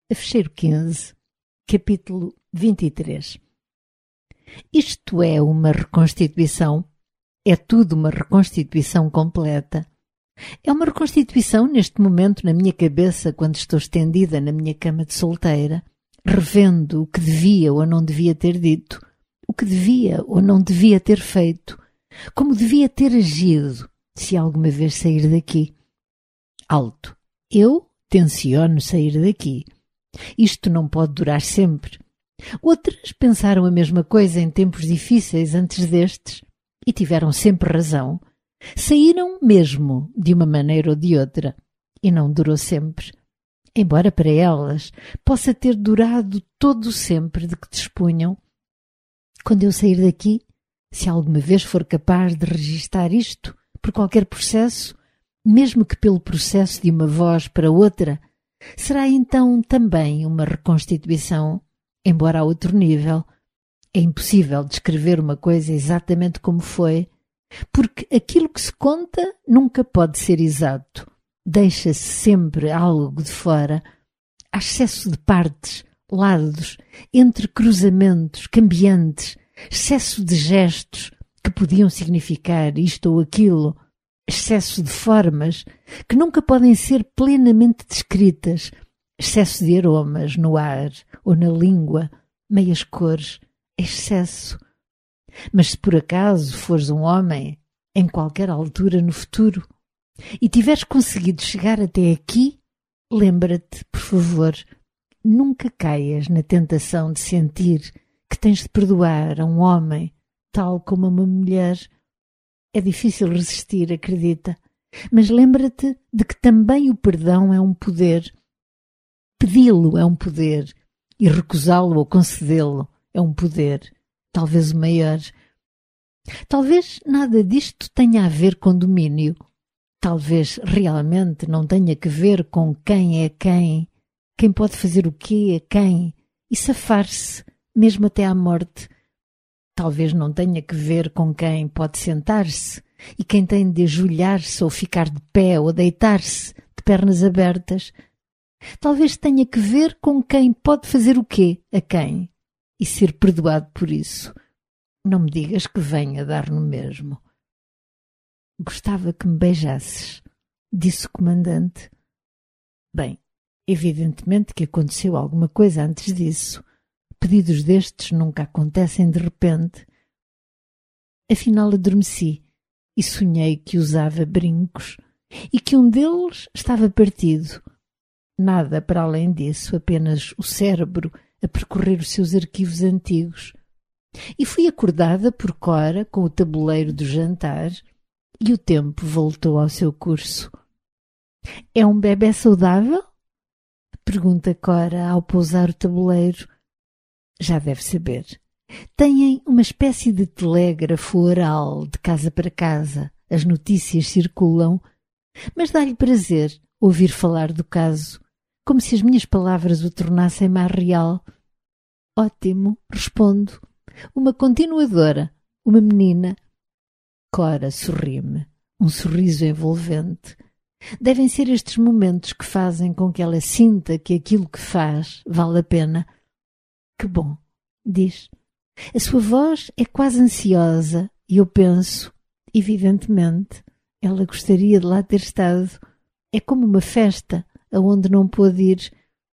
Fecheiro 15, capítulo 23. Isto é uma reconstituição, é tudo uma reconstituição completa. É uma reconstituição neste momento na minha cabeça quando estou estendida na minha cama de solteira, revendo o que devia ou não devia ter dito, o que devia ou não devia ter feito, como devia ter agido se alguma vez sair daqui. Alto. Eu tenciono sair daqui. Isto não pode durar sempre. Outras pensaram a mesma coisa em tempos difíceis antes destes e tiveram sempre razão. Saíram mesmo de uma maneira ou de outra e não durou sempre. Embora para elas possa ter durado todo o sempre de que dispunham. Quando eu sair daqui, se alguma vez for capaz de registar isto por qualquer processo, mesmo que pelo processo de uma voz para outra, será então também uma reconstituição, embora a outro nível. É impossível descrever uma coisa exatamente como foi, porque aquilo que se conta nunca pode ser exato. Deixa-se sempre algo de fora. Há excesso de partes, lados, entrecruzamentos, cambiantes, excesso de gestos que podiam significar isto ou aquilo, excesso de formas que nunca podem ser plenamente descritas, excesso de aromas no ar ou na língua, meias cores, excesso. Mas se por acaso fores um homem, em qualquer altura no futuro, e tiveres conseguido chegar até aqui, lembra-te, por favor, nunca caias na tentação de sentir que tens de perdoar a um homem, tal como a uma mulher. É difícil resistir, acredita, mas lembra-te de que também o perdão é um poder. Pedi-lo é um poder e recusá-lo ou concedê-lo é um poder, talvez o maior. Talvez nada disto tenha a ver com domínio. Talvez realmente não tenha que ver com quem é quem pode fazer o quê a quem e safar-se, mesmo até à morte. Talvez não tenha que ver com quem pode sentar-se e quem tem de ajoelhar-se ou ficar de pé ou deitar-se de pernas abertas. Talvez tenha que ver com quem pode fazer o quê a quem e ser perdoado por isso. Não me digas que venha dar no mesmo. Gostava que me beijasses, disse o comandante. Bem, evidentemente que aconteceu alguma coisa antes disso. Pedidos destes nunca acontecem de repente. Afinal adormeci e sonhei que usava brincos e que um deles estava partido. Nada para além disso, apenas o cérebro a percorrer os seus arquivos antigos. E fui acordada por Cora com o tabuleiro do jantar e o tempo voltou ao seu curso. É um bebé saudável? Pergunta Cora ao pousar o tabuleiro. Já deve saber. Têm uma espécie de telégrafo oral de casa para casa. As notícias circulam, mas dá-lhe prazer ouvir falar do caso, como se as minhas palavras o tornassem mais real. Ótimo, respondo. Uma continuadora, uma menina. Cora sorri-me, um sorriso envolvente. Devem ser estes momentos que fazem com que ela sinta que aquilo que faz vale a pena. Que bom, diz. A sua voz é quase ansiosa e eu penso, evidentemente, ela gostaria de lá ter estado. É como uma festa aonde não pôde ir.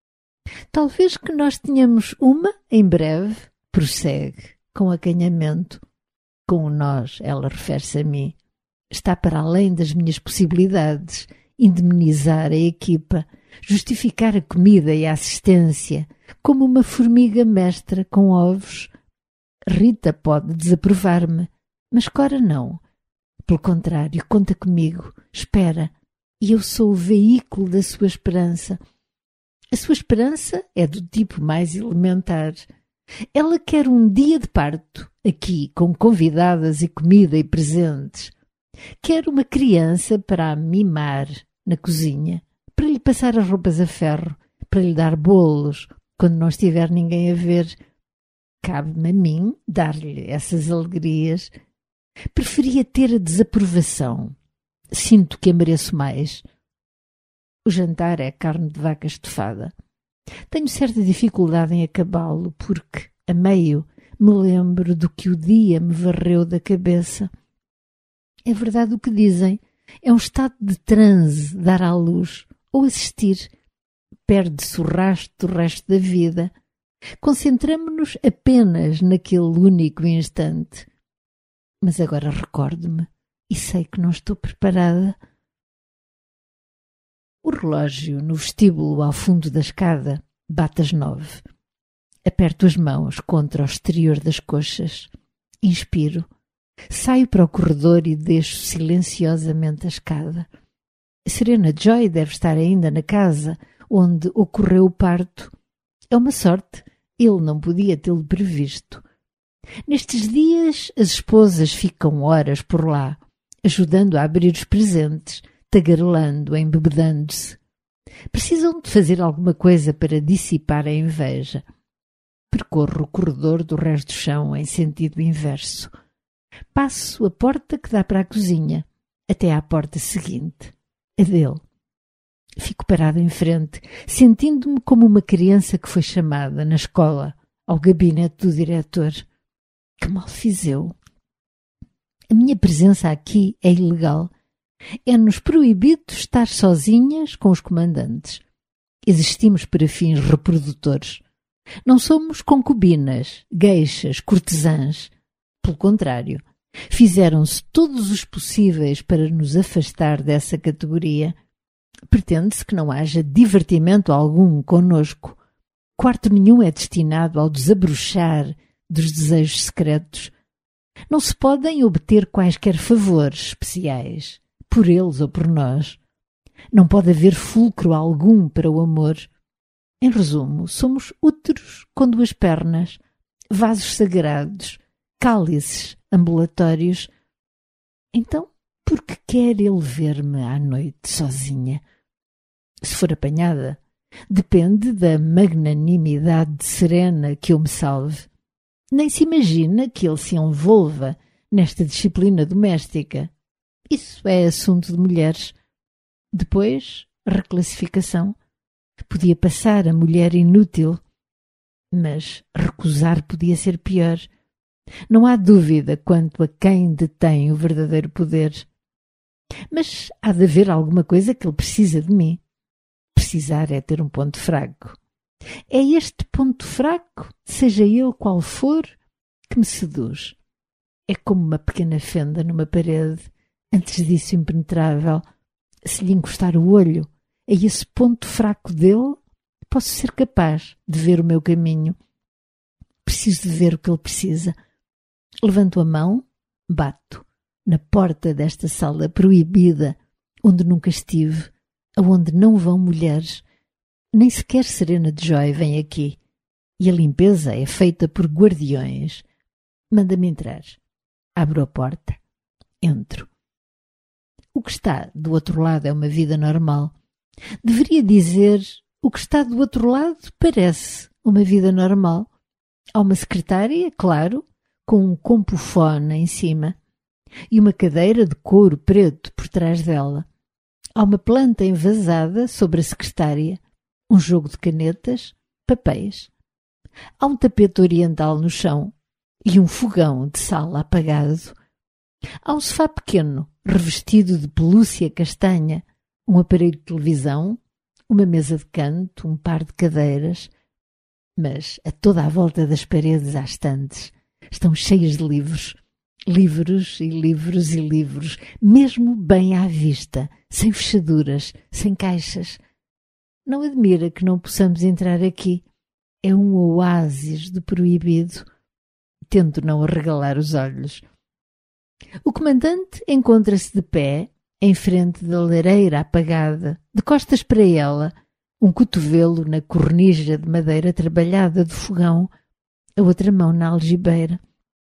Talvez que nós tenhamos uma em breve, prossegue, com acanhamento. Com o nós, ela refere-se a mim. Está para além das minhas possibilidades indemnizar a equipa, justificar a comida e a assistência, como uma formiga mestra com ovos. Rita pode desaprovar-me, mas Cora não. Pelo contrário, conta comigo, espera, e eu sou o veículo da sua esperança. A sua esperança é do tipo mais elementar. Ela quer um dia de parto, aqui, com convidadas e comida e presentes. Quer uma criança para a mimar na cozinha, para lhe passar as roupas a ferro, para lhe dar bolos, quando não estiver ninguém a ver. Cabe-me a mim dar-lhe essas alegrias. Preferia ter a desaprovação. Sinto que a mereço mais. O jantar é carne de vaca estufada. Tenho certa dificuldade em acabá-lo, porque, a meio, me lembro do que o dia me varreu da cabeça. É verdade o que dizem. É um estado de transe dar à luz ou assistir. Perde-se o rastro do resto da vida. Concentramo-nos apenas naquele único instante. Mas agora recordo-me e sei que não estou preparada. O relógio no vestíbulo ao fundo da escada bate às 9. Aperto as mãos contra o exterior das coxas. Inspiro. Saio para o corredor e deixo silenciosamente a escada. Serena Joy deve estar ainda na casa onde ocorreu o parto. É uma sorte, ele não podia tê-lo previsto. Nestes dias as esposas ficam horas por lá, ajudando a abrir os presentes, tagarelando, embebedando-se. Precisam de fazer alguma coisa para dissipar a inveja. Percorro o corredor do resto do chão em sentido inverso. Passo a porta que dá para a cozinha, até à porta seguinte, a dele. Fico parada em frente, sentindo-me como uma criança que foi chamada na escola ao gabinete do diretor. Que mal fiz eu? A minha presença aqui é ilegal. É-nos proibido estar sozinhas com os comandantes. Existimos para fins reprodutores. Não somos concubinas, gueixas, cortesãs. Pelo contrário, fizeram-se todos os possíveis para nos afastar dessa categoria. Pretende-se que não haja divertimento algum conosco. Quarto nenhum é destinado ao desabrochar dos desejos secretos. Não se podem obter quaisquer favores especiais, por eles ou por nós. Não pode haver fulcro algum para o amor. Em resumo, somos úteros com duas pernas, vasos sagrados, cálices ambulatórios. Então, por que quer ele ver-me à noite sozinha? Se for apanhada, depende da magnanimidade de Serena que eu me salve. Nem se imagina que ele se envolva nesta disciplina doméstica. Isso é assunto de mulheres. Depois, reclassificação. Podia passar a mulher inútil, mas recusar podia ser pior. Não há dúvida quanto a quem detém o verdadeiro poder. Mas há de haver alguma coisa que ele precisa de mim. Precisar é ter um ponto fraco. É este ponto fraco, seja ele qual for, que me seduz. É como uma pequena fenda numa parede, antes disso impenetrável. Se lhe encostar o olho a esse ponto fraco dele, posso ser capaz de ver o meu caminho. Preciso de ver o que ele precisa. Levanto a mão, bato na porta desta sala proibida, onde nunca estive, aonde não vão mulheres. Nem sequer Serena Joy vem aqui. E a limpeza é feita por guardiões. Manda-me entrar. Abro a porta. Entro. O que está do outro lado é uma vida normal. Deveria dizer, o que está do outro lado parece uma vida normal. Há uma secretária, claro, com um compofone em cima e uma cadeira de couro preto por trás dela. Há uma planta envasada sobre a secretária, um jogo de canetas, papéis. Há um tapete oriental no chão e um fogão de sala apagado. Há um sofá pequeno, revestido de pelúcia castanha, um aparelho de televisão, uma mesa de canto, um par de cadeiras. Mas a toda a volta das paredes há estantes. Estão cheias de livros. Livros e livros e livros, mesmo bem à vista, sem fechaduras, sem caixas. Não admira que não possamos entrar aqui. É um oásis do proibido. Tento não arregalar os olhos. O comandante encontra-se de pé, em frente da lareira apagada, de costas para ela, um cotovelo na cornija de madeira trabalhada do fogão, a outra mão na algibeira.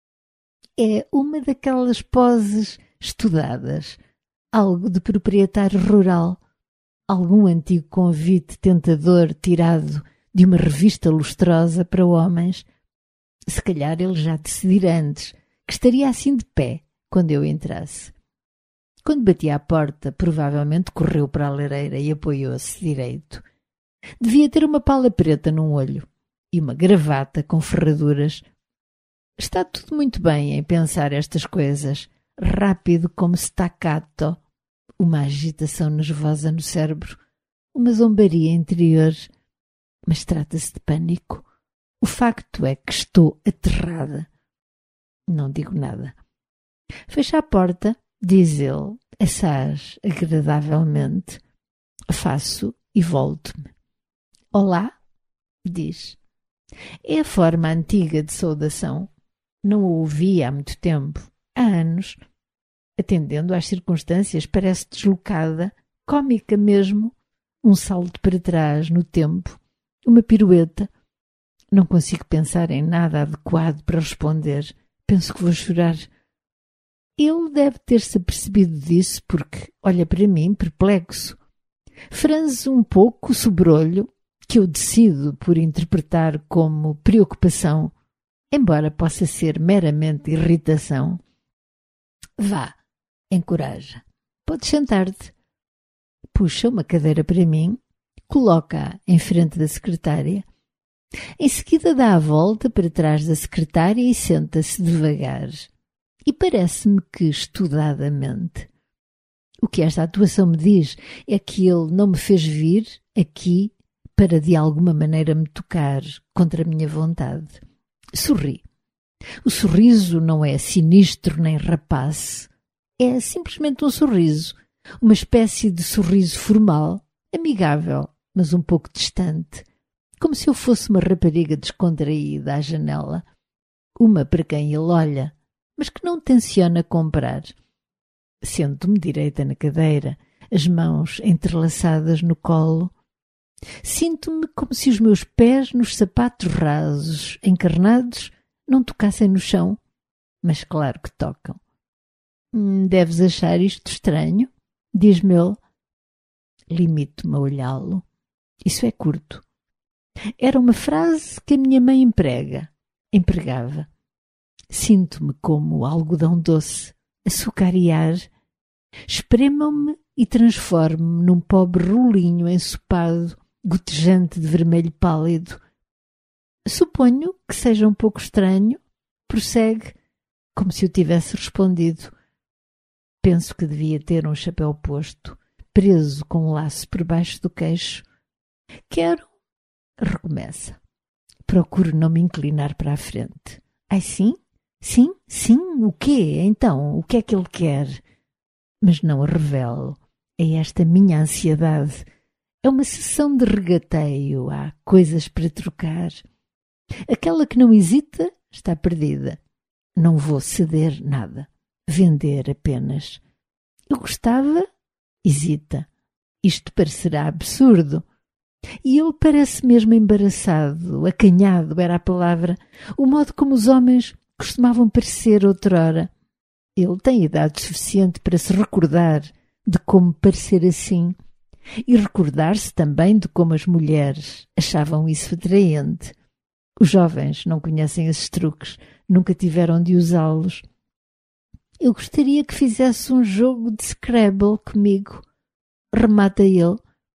É uma daquelas poses estudadas, algo de proprietário rural, algum antigo convite tentador tirado de uma revista lustrosa para homens. Se calhar ele já decidira antes que estaria assim de pé quando eu entrasse. Quando bati à porta, provavelmente correu para a lareira e apoiou-se direito. Devia ter uma pala preta num olho e uma gravata com ferraduras. Está tudo muito bem em pensar estas coisas, rápido como staccato, uma agitação nervosa no cérebro, uma zombaria interior. Mas trata-se de pânico. O facto é que estou aterrada. Não digo nada. Fecha a porta, diz ele, assaz agradavelmente. Faço e volto-me. Olá, diz. É a forma antiga de saudação. Não o ouvi há muito tempo, há anos. Atendendo às circunstâncias, parece deslocada, cômica mesmo. Um salto para trás no tempo, uma pirueta. Não consigo pensar em nada adequado para responder. Penso que vou chorar. Ele deve ter-se apercebido disso porque olha para mim perplexo. Franze um pouco o sobrolho, que eu decido por interpretar como preocupação, embora possa ser meramente irritação. Vá, encoraja. Podes sentar-te. Puxa uma cadeira para mim, coloca-a em frente da secretária. Em seguida dá a volta para trás da secretária e senta-se devagar. E parece-me que estudadamente. O que esta atuação me diz é que ele não me fez vir aqui para de alguma maneira me tocar contra a minha vontade. Sorri. O sorriso não é sinistro nem rapaz. É simplesmente um sorriso. Uma espécie de sorriso formal, amigável, mas um pouco distante. Como se eu fosse uma rapariga descontraída à janela. Uma para quem ele olha, mas que não tenciona comprar. Sento-me direita na cadeira, as mãos entrelaçadas no colo. Sinto-me como se os meus pés nos sapatos rasos, encarnados, não tocassem no chão. Mas claro que tocam. Deves achar isto estranho? Diz-me ele. Limito-me a olhá-lo. Isso é curto. Era uma frase que a minha mãe empregava. Sinto-me como algodão doce, açúcar e ar. Espremam-me e transformo-me num pobre rolinho ensopado, gotejante de vermelho pálido. Suponho que seja um pouco estranho. Prossegue, como se eu tivesse respondido. Penso que devia ter um chapéu posto, preso com um laço por baixo do queixo. Quero. Recomeça. Procuro não me inclinar para a frente. Ai, sim? Sim? Sim? O quê? Então, o que é que ele quer? Mas não a revelo. É esta minha ansiedade. É uma sessão de regateio. Há coisas para trocar. Aquela que não hesita está perdida. Não vou ceder nada. Vender apenas. Eu gostava? Hesita. Isto parecerá absurdo. E ele parece mesmo embaraçado, acanhado era a palavra, o modo como os homens costumavam parecer outrora. Ele tem idade suficiente para se recordar de como parecer assim e recordar-se também de como as mulheres achavam isso atraente. Os jovens não conhecem esses truques, nunca tiveram de usá-los. Eu gostaria que fizesse um jogo de Scrabble comigo. Remata ele.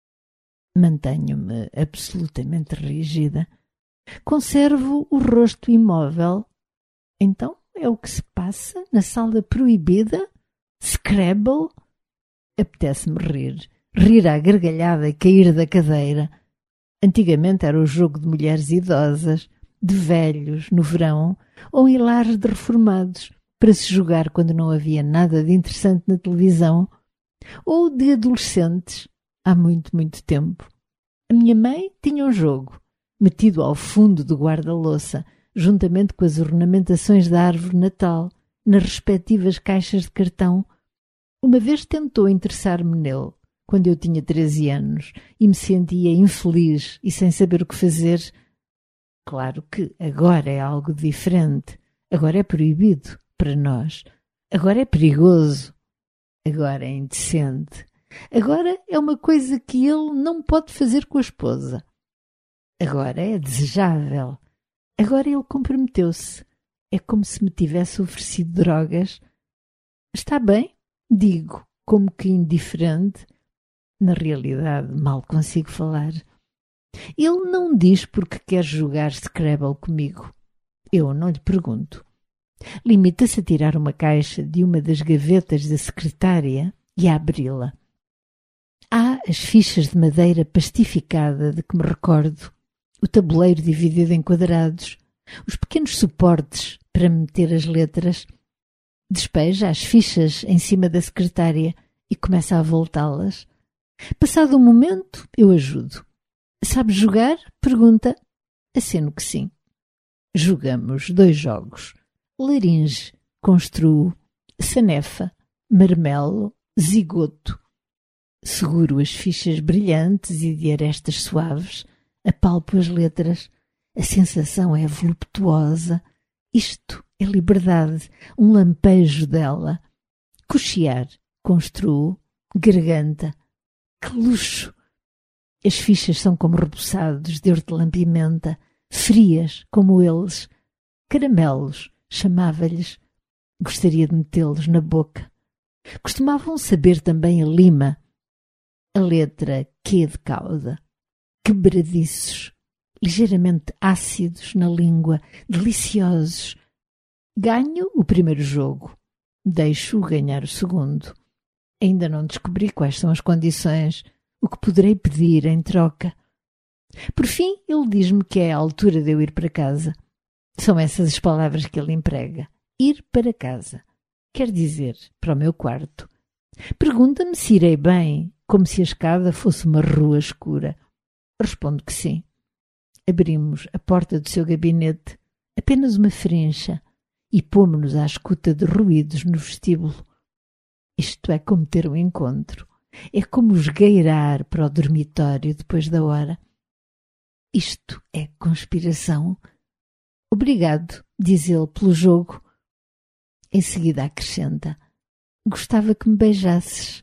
Mantenho-me absolutamente rígida. Conservo o rosto imóvel. Então é o que se passa na sala proibida? Scrabble? Apetece-me rir. Rir à gargalhada e cair da cadeira. Antigamente era o jogo de mulheres idosas, de velhos no verão ou em lares de reformados, para se jogar quando não havia nada de interessante na televisão, ou de adolescentes, há muito, muito tempo. A minha mãe tinha um jogo, metido ao fundo do guarda-louça, juntamente com as ornamentações da árvore de Natal, nas respectivas caixas de cartão. Uma vez tentou interessar-me nele, quando eu tinha 13 anos, e me sentia infeliz e sem saber o que fazer. Claro que agora é algo diferente. Agora é proibido para nós. Agora é perigoso. Agora é indecente. Agora é uma coisa que ele não pode fazer com a esposa. Agora é desejável. Agora ele comprometeu-se. É como se me tivesse oferecido drogas. Está bem, digo, como que indiferente. Na realidade, mal consigo falar. Ele não diz porque quer jogar Scrabble comigo. Eu não lhe pergunto. Limita-se a tirar uma caixa de uma das gavetas da secretária e a abri-la. Há as fichas de madeira plastificada de que me recordo, o tabuleiro dividido em quadrados, os pequenos suportes para meter as letras. Despeja as fichas em cima da secretária e começa a voltá-las. Passado um momento, eu ajudo. Sabes jogar? Pergunta. Aceno que sim. Jogamos 2 jogos. Laringe, construo, sanefa, marmelo, zigoto. Seguro as fichas brilhantes e de arestas suaves, apalpo as letras. A sensação é voluptuosa. Isto é liberdade, um lampejo dela. Cochear, construo, garganta. Que luxo! As fichas são como reboçados de hortelã-pimenta, frias como eles. Caramelos, chamava-lhes. Gostaria de metê-los na boca. Costumavam saber também a lima. A letra Q de cauda. Quebradiços, ligeiramente ácidos na língua, deliciosos. Ganho o primeiro jogo. Deixo-o ganhar o segundo. Ainda não descobri quais são as condições, o que poderei pedir em troca. Por fim, ele diz-me que é a altura de eu ir para casa. São essas as palavras que ele emprega. Ir para casa. Quer dizer, para o meu quarto. Pergunta-me se irei bem, como se a escada fosse uma rua escura. Respondo que sim. Abrimos a porta do seu gabinete, apenas uma frincha, e pômo-nos à escuta de ruídos no vestíbulo. Isto é como ter um encontro. É como esgueirar para o dormitório depois da hora. Isto é conspiração. Obrigado, diz ele, pelo jogo. Em seguida acrescenta. Gostava que me beijasses.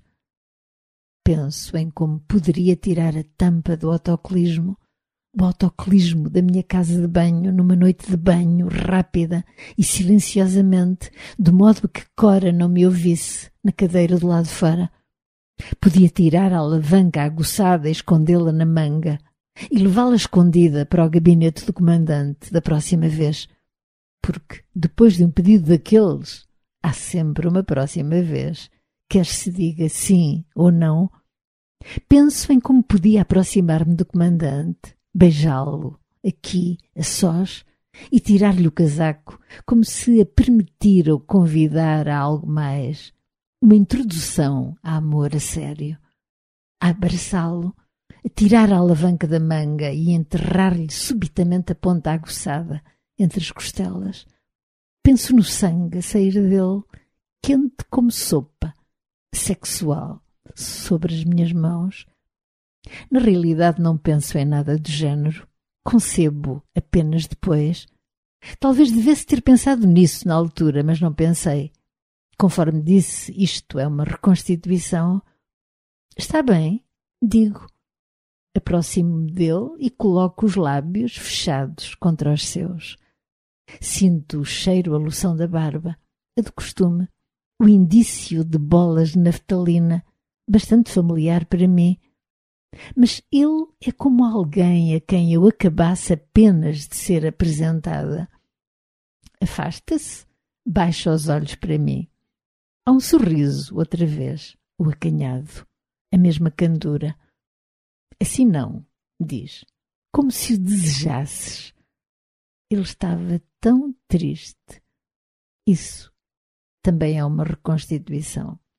Penso em como poderia tirar a tampa do autocolismo, o autocolismo da minha casa de banho, numa noite de banho, rápida e silenciosamente, de modo que Cora não me ouvisse, na cadeira do lado de fora. Podia tirar a alavanca aguçada e escondê-la na manga, e levá-la escondida para o gabinete do comandante da próxima vez, porque, depois de um pedido daqueles, há sempre uma próxima vez, quer se diga sim ou não. Penso em como podia aproximar-me do comandante, beijá-lo, aqui, a sós, e tirar-lhe o casaco, como se a permitir ou convidar a algo mais, uma introdução a amor a sério, a abraçá-lo, a tirar a alavanca da manga e enterrar-lhe subitamente a ponta aguçada entre as costelas. Penso no sangue a sair dele, quente como sopa, sexual, sobre as minhas mãos. Na realidade não penso em nada do género. Concebo apenas depois. Talvez devesse ter pensado nisso na altura, mas não pensei. Conforme disse, isto é uma reconstituição. Está bem, digo. Aproximo-me dele e coloco os lábios fechados contra os seus. Sinto o cheiro, a loção da barba, a do costume, o indício de bolas de naftalina, bastante familiar para mim. Mas ele é como alguém a quem eu acabasse apenas de ser apresentada. Afasta-se, baixa os olhos para mim. Há um sorriso, outra vez, o acanhado, a mesma candura. Assim não, diz, como se o desejasses. Ele estava tão triste. Isso também é uma reconstituição.